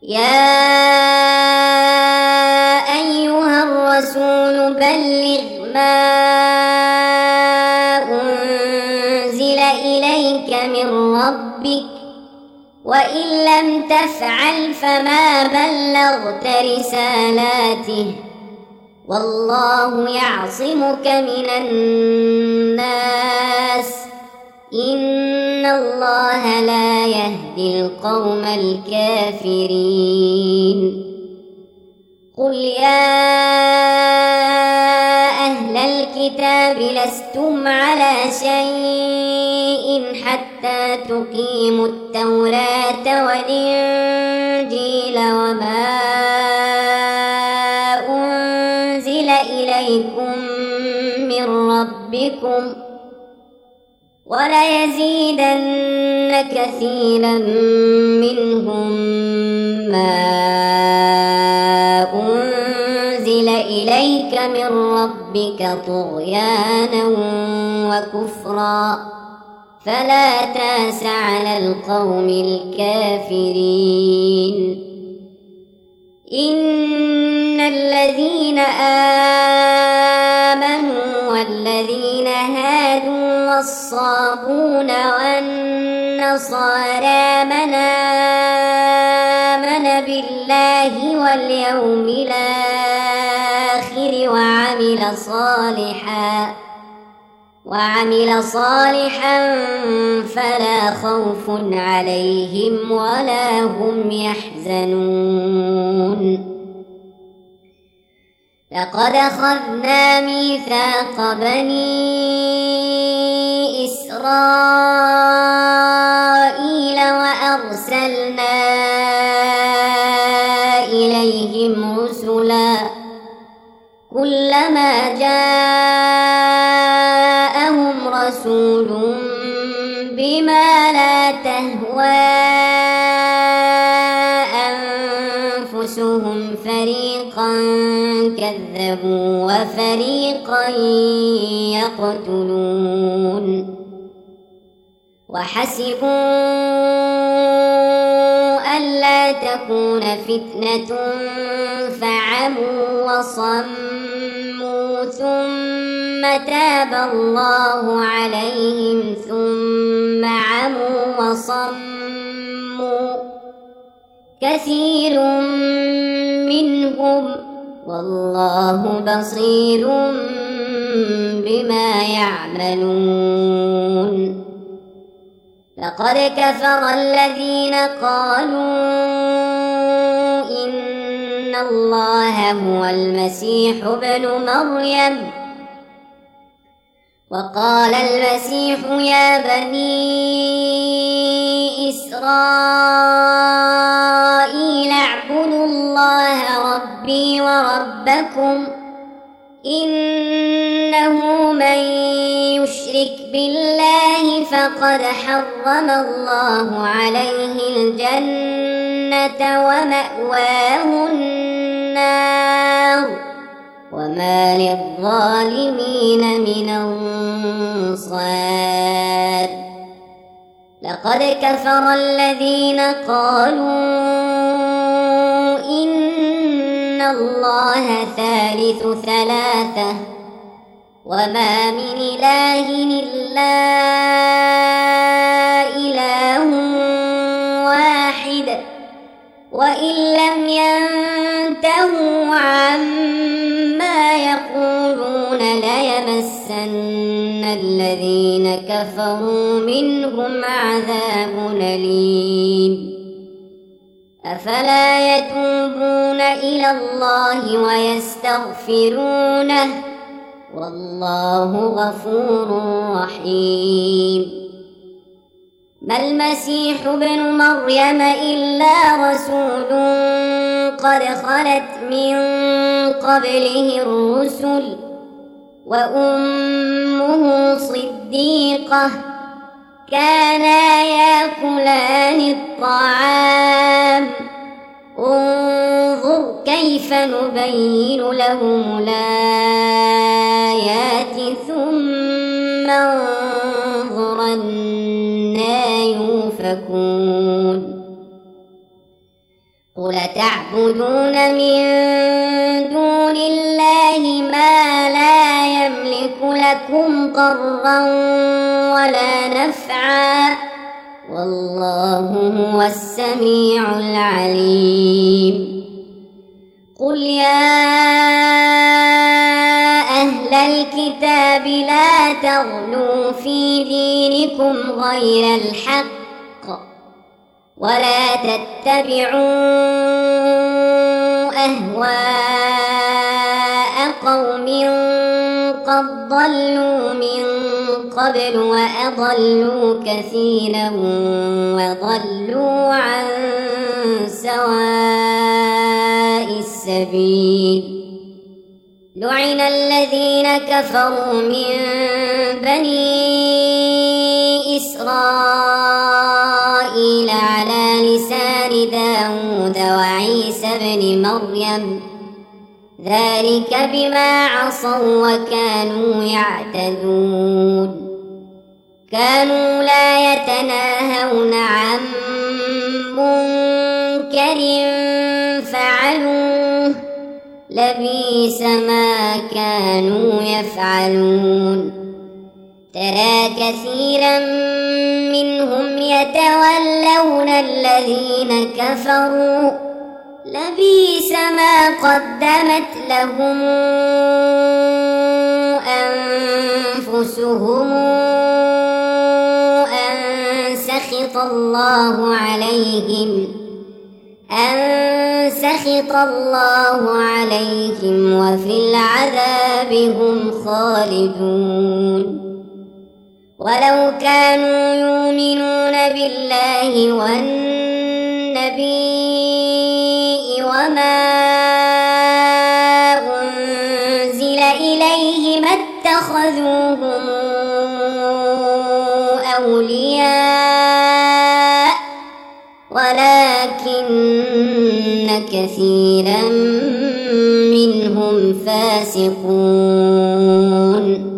يا أيها الرسول بلغ ما أنزل إليك من ربك وإن لم تفعل فما بلغت رسالاته والله يعصمك من الناس إن الله لا يهدي القوم الكافرين قل يا أهل الكتاب لستم على شيء حتى تقيموا التوراة والإنجيل وما أنزل إليكم من ربكم وليزيدن كثيرا منهم ما أنزل إليك من ربك طغيانا وكفرا فلا تأس على القوم الكافرين إن الذين آمنوا والذين هادوا والصابون والنصارى من آمن بالله واليوم الآخر وعمل صالحا فلا خوف عليهم ولا هم يحزنون لقد أخذنا ميثاق بني إسرائيل وأرسلنا إليهم رسلا كلما جاءهم رسول بما لا تهوى أنفسهم فريقا كذبوا وفريقا يقتلون وحسبوا ألا تكون فتنة فعموا وصموا ثم تاب الله عليهم ثم عموا وصموا كثير منهم والله بصير بما يعملون لقد كفر الذين قالوا إن الله هو المسيح ابن مريم وقال المسيح يا بني إسرائيل اعبدوا الله ربي وربكم إنه من يشرك بالله فقد حرم الله عليه الجنة ومأواه النار وما للظالمين من أنصار لقد كفر الذين قالوا إن الله ثالث ثلاثة وما من إله إلا إله واحد وإن لم ينتهوا عما يقولون ليمسن الذين كفروا منهم عذاب أليم أفلا يتوبون إلى الله ويستغفرونه والله غفور رحيم ما المسيح ابن مريم إلا رسول قد خلت من قبله الرسل وأمه صديقة كانا يأكلان الطعام انظر كيف نبين لهم الآيات ثم انظر أنى يؤفكون قل تعبدون من دون الله ما لا يملك لكم ضرا ولا نفعا والله هو السميع العليم قل يا أهل الكتاب لا تغلوا في دينكم غير الحق ولا تتبعوا أهواء قوم قد ضلوا من قبل وأضلوا كثيرا وضلوا عن سواء السبيل لعن الذين كفروا من بني إسرائيل على لسان داود وعيسى بن مريم ذلك بما عصوا وكانوا يعتدون كانوا لا يتناهون عن منكر فعلوه لبئس ما كانوا يفعلون ترى كثيرا منهم يتولون الذين كفروا لبئس ما قدمت لهم أنفسهم أن سخط الله عليهم وفي العذاب هم خالدون ولو كانوا يؤمنون بالله والنبي وما أنزل إليه ما اتخذوهم أولياء ولكن كثيرا منهم فاسقون